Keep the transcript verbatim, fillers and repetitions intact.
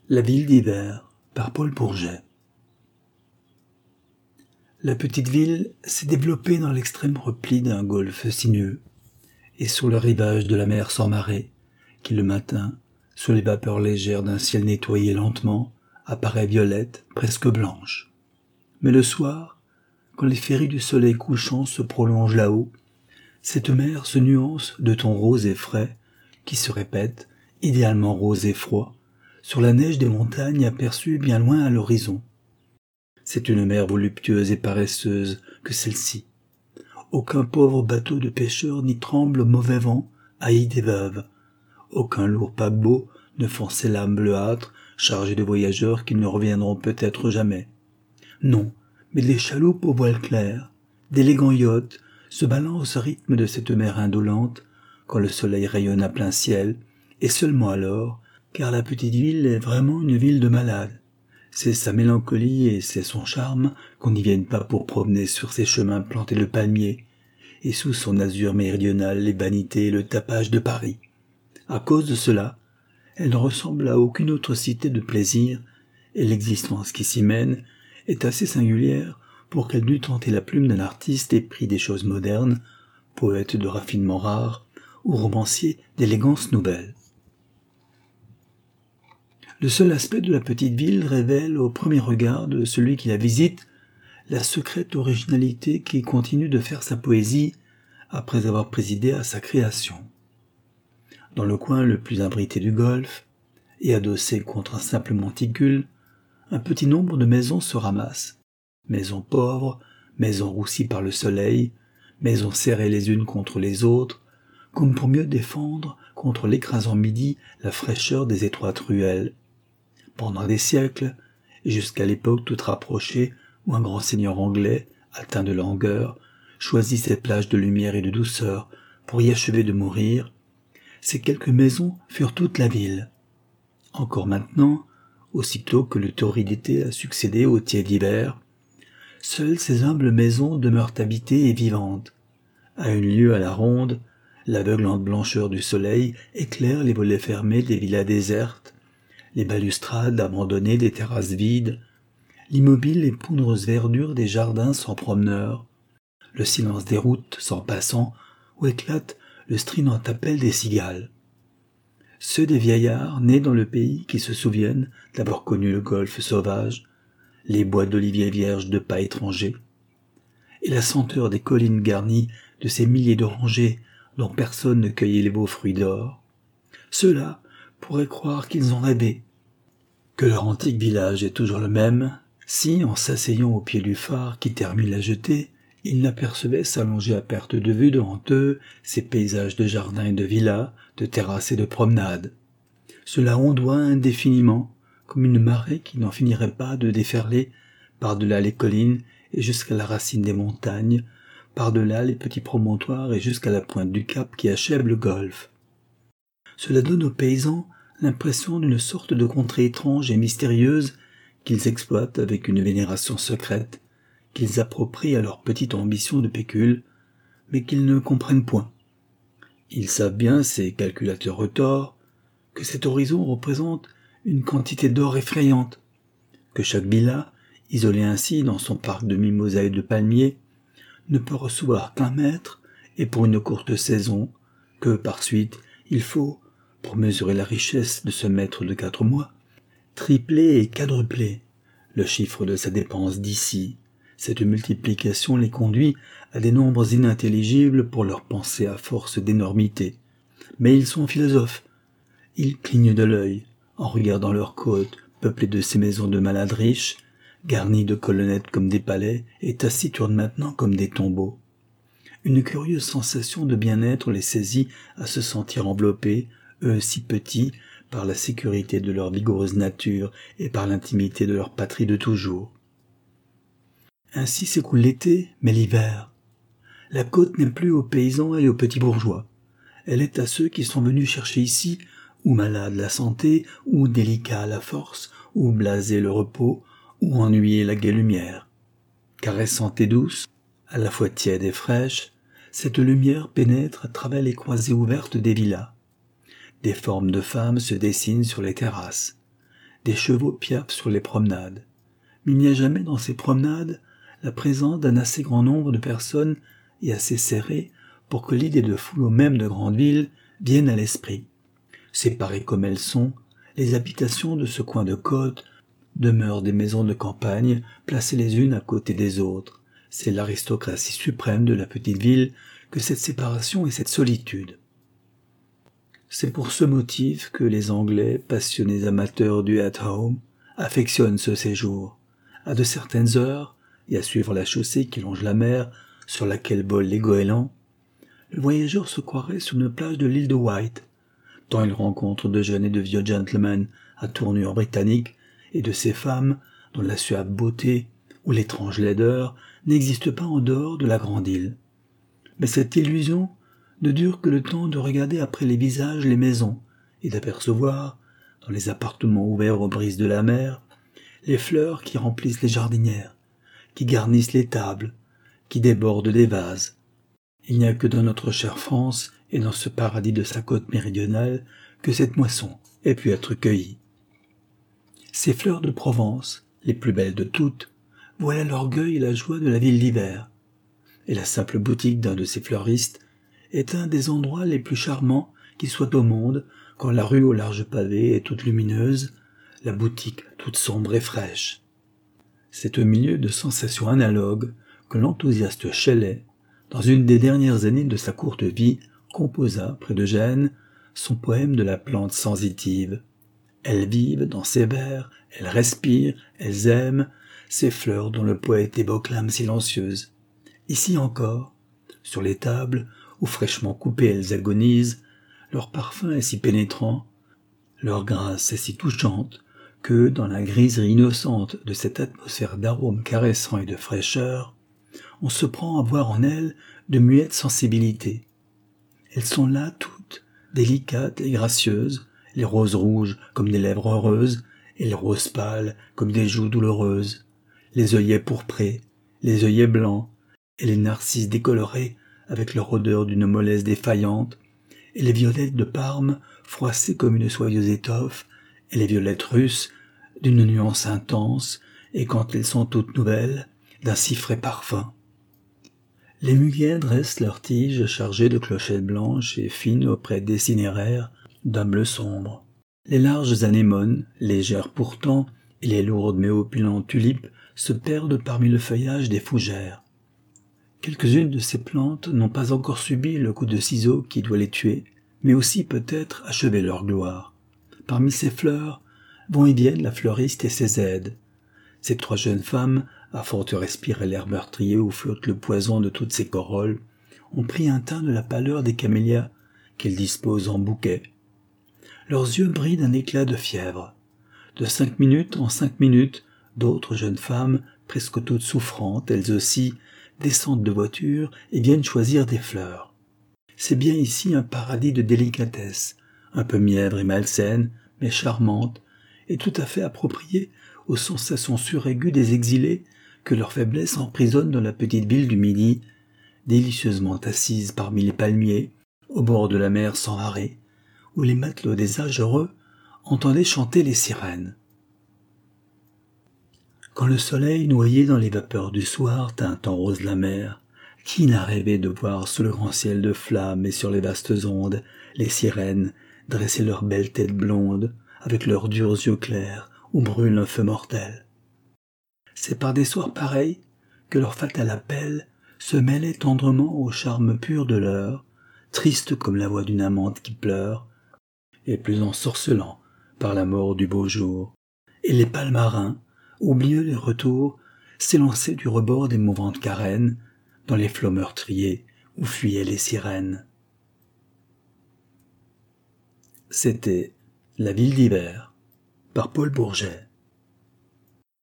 La ville d'hiver, par Paul Bourget. La petite ville s'est développée dans l'extrême repli d'un golfe sinueux, et sur le rivage de la mer sans marée, qui le matin, sous les vapeurs légères d'un ciel nettoyé lentement, apparaît violette, presque blanche. Mais le soir, quand les féeries du soleil couchant se prolongent là-haut, cette mer se nuance de tons roses et frais, qui se répètent, idéalement roses et froids, sur la neige des montagnes aperçues bien loin à l'horizon. C'est une mer voluptueuse et paresseuse que celle-ci. Aucun pauvre bateau de pêcheurs n'y tremble au mauvais vent, haï des veuves. Aucun lourd paquebot ne fend ses lames bleuâtres, chargé de voyageurs qui ne reviendront peut-être jamais. Non, mais des chaloupes aux voiles clairs, d'élégants yachts, se balancent au rythme de cette mer indolente, quand le soleil rayonne à plein ciel, et seulement alors, car la petite ville est vraiment une ville de malades. C'est sa mélancolie et c'est son charme qu'on n'y vienne pas pour promener sur ses chemins plantés de palmiers, et sous son azur méridional les vanités et le tapage de Paris. À cause de cela, elle ne ressemble à aucune autre cité de plaisir, et l'existence qui s'y mène est assez singulière pour qu'elle dût tenter la plume d'un artiste épris des choses modernes, poète de raffinement rare, ou romancier d'élégance nouvelle. Le seul aspect de la petite ville révèle au premier regard de celui qui la visite la secrète originalité qui continue de faire sa poésie après avoir présidé à sa création. Dans le coin le plus abrité du golfe, et adossé contre un simple monticule, un petit nombre de maisons se ramassent. Maisons pauvres, maisons roussies par le soleil, maisons serrées les unes contre les autres, comme pour mieux défendre contre l'écrasant midi la fraîcheur des étroites ruelles. Pendant des siècles, et jusqu'à l'époque toute rapprochée où un grand seigneur anglais, atteint de langueur, choisit ces plages de lumière et de douceur pour y achever de mourir, ces quelques maisons furent toute la ville. Encore maintenant, aussitôt que le torride été a succédé au tiède hiver, seules ces humbles maisons demeurent habitées et vivantes. À une lieue à la ronde, l'aveuglante blancheur du soleil éclaire les volets fermés des villas désertes, les balustrades abandonnées des terrasses vides, l'immobile et poudreuse verdure des jardins sans promeneurs, le silence des routes sans passants où éclate le strident appel des cigales. Ceux des vieillards nés dans le pays qui se souviennent d'avoir connu le golfe sauvage, les bois d'oliviers vierges de pas étrangers, et la senteur des collines garnies de ces milliers d'orangers dont personne ne cueillait les beaux fruits d'or. Ceux-là pourraient croire qu'ils ont rêvé, que leur antique village est toujours le même, si, en s'asseyant au pied du phare qui termine la jetée, ils n'apercevaient s'allonger à perte de vue devant eux ces paysages de jardins et de villas, de terrasses et de promenades. Cela ondoie indéfiniment, comme une marée qui n'en finirait pas de déferler par-delà les collines et jusqu'à la racine des montagnes, par-delà les petits promontoires et jusqu'à la pointe du cap qui achève le golfe. Cela donne aux paysans l'impression d'une sorte de contrée étrange et mystérieuse qu'ils exploitent avec une vénération secrète, qu'ils approprient à leur petite ambition de pécule, mais qu'ils ne comprennent point. Ils savent bien, ces calculateurs retors, que cet horizon représente une quantité d'or effrayante, que chaque villa, isolée ainsi dans son parc de mimosas et de palmiers, ne peut recevoir qu'un maître, et pour une courte saison, que, par suite, il faut, pour mesurer la richesse de ce maître de quatre mois, tripler et quadrupler le chiffre de sa dépense d'ici. Cette multiplication les conduit à des nombres inintelligibles pour leur pensée à force d'énormité. Mais ils sont philosophes. Ils clignent de l'œil en regardant leurs côtes peuplées de ces maisons de malades riches, garnies de colonnettes comme des palais et taciturnes maintenant comme des tombeaux. Une curieuse sensation de bien-être les saisit à se sentir enveloppés, eux si petits, par la sécurité de leur vigoureuse nature et par l'intimité de leur patrie de toujours. Ainsi s'écoule l'été, mais l'hiver. La côte n'est plus aux paysans et aux petits bourgeois. Elle est à ceux qui sont venus chercher ici, ou malades la santé, ou délicats la force, ou blasés le repos, ou ennuyés la gaie lumière. Caressante et douce, à la fois tiède et fraîche, cette lumière pénètre à travers les croisées ouvertes des villas. Des formes de femmes se dessinent sur les terrasses. des chevaux piaffent sur les promenades. Mais il n'y a jamais dans ces promenades la présence d'un assez grand nombre de personnes et assez serré pour que l'idée de foule même de grandes villes vienne à l'esprit. Séparées comme elles sont, les habitations de ce coin de côte demeurent des maisons de campagne placées les unes à côté des autres. C'est l'aristocratie suprême de la petite ville que cette séparation et cette solitude. C'est pour ce motif que les Anglais, passionnés amateurs du at-home, affectionnent ce séjour. À de certaines heures, et à suivre la chaussée qui longe la mer sur laquelle volent les goélands, le voyageur se croirait sur une plage de l'île de Wight, tant il rencontre de jeunes et de vieux gentlemen à tournure britannique et de ces femmes dont la suave beauté ou l'étrange laideur n'existe pas en dehors de la grande île. Mais cette illusion ne dure que le temps de regarder après les visages les maisons et d'apercevoir, dans les appartements ouverts aux brises de la mer, les fleurs qui remplissent les jardinières, qui garnissent les tables, qui débordent des vases. Il n'y a que dans notre chère France et dans ce paradis de sa côte méridionale que cette moisson ait pu être cueillie. Ces fleurs de Provence, les plus belles de toutes, voilà l'orgueil et la joie de la ville d'hiver. Et la simple boutique d'un de ces fleuristes est un des endroits les plus charmants qui soient au monde, quand la rue aux larges pavés est toute lumineuse, la boutique toute sombre et fraîche. C'est au milieu de sensations analogues que l'enthousiaste Shelley, dans une des dernières années de sa courte vie, composa, près de Gênes, son poème de la plante sensitive. Elles vivent dans ses vers, elles respirent, elles aiment, ces fleurs dont le poète évoque l'âme silencieuse. Ici encore, sur les tables, où fraîchement coupées elles agonisent, leur parfum est si pénétrant, leur grâce est si touchante, que, dans la griserie innocente de cette atmosphère d'arômes caressants et de fraîcheur, on se prend à voir en elles de muettes sensibilités. Elles sont là toutes, délicates et gracieuses, les roses rouges comme des lèvres heureuses, et les roses pâles comme des joues douloureuses, les œillets pourprés, les œillets blancs, et les narcisses décolorés avec leur odeur d'une mollesse défaillante, et les violettes de Parme froissées comme une soyeuse étoffe, et les violettes russes d'une nuance intense, et quand elles sont toutes nouvelles, d'un si frais parfum. Les muguets dressent leurs tiges chargées de clochettes blanches et fines auprès des cinéraires d'un bleu sombre. Les larges anémones, légères pourtant, et les lourdes mais opulentes tulipes se perdent parmi le feuillage des fougères. Quelques-unes de ces plantes n'ont pas encore subi le coup de ciseau qui doit les tuer, mais aussi peut-être achever leur gloire. Parmi ces fleurs vont et viennent la fleuriste et ses aides. Ces trois jeunes femmes, à force de respirer l'air meurtrier où flotte le poison de toutes ces corolles, ont pris un teint de la pâleur des camélias qu'elles disposent en bouquet. Leurs yeux brillent d'un éclat de fièvre. De cinq minutes en cinq minutes, d'autres jeunes femmes, presque toutes souffrantes, elles aussi, descendent de voiture et viennent choisir des fleurs. C'est bien ici un paradis de délicatesse, un peu mièvre et malsaine, mais charmante, et tout à fait appropriée aux sensations suraiguës des exilés que leur faiblesse emprisonne dans la petite ville du Midi, délicieusement assise parmi les palmiers, au bord de la mer sans arrêt, où les matelots des âges heureux entendaient chanter les sirènes. Quand le soleil, noyé dans les vapeurs du soir, teint en rose la mer, qui n'a rêvé de voir sous le grand ciel de flammes et sur les vastes ondes les sirènes dresser leurs belles têtes blondes, avec leurs durs yeux clairs où brûle un feu mortel. C'est par des soirs pareils que leur fatal appel se mêlait tendrement au charme pur de l'heure, triste comme la voix d'une amante qui pleure, et plus ensorcelant par la mort du beau jour. Et les palmarins, oublieux les retours, s'élançaient du rebord des mouvantes carènes, dans les flots meurtriers où fuyaient les sirènes. C'était La ville d'hiver, par Paul Bourget.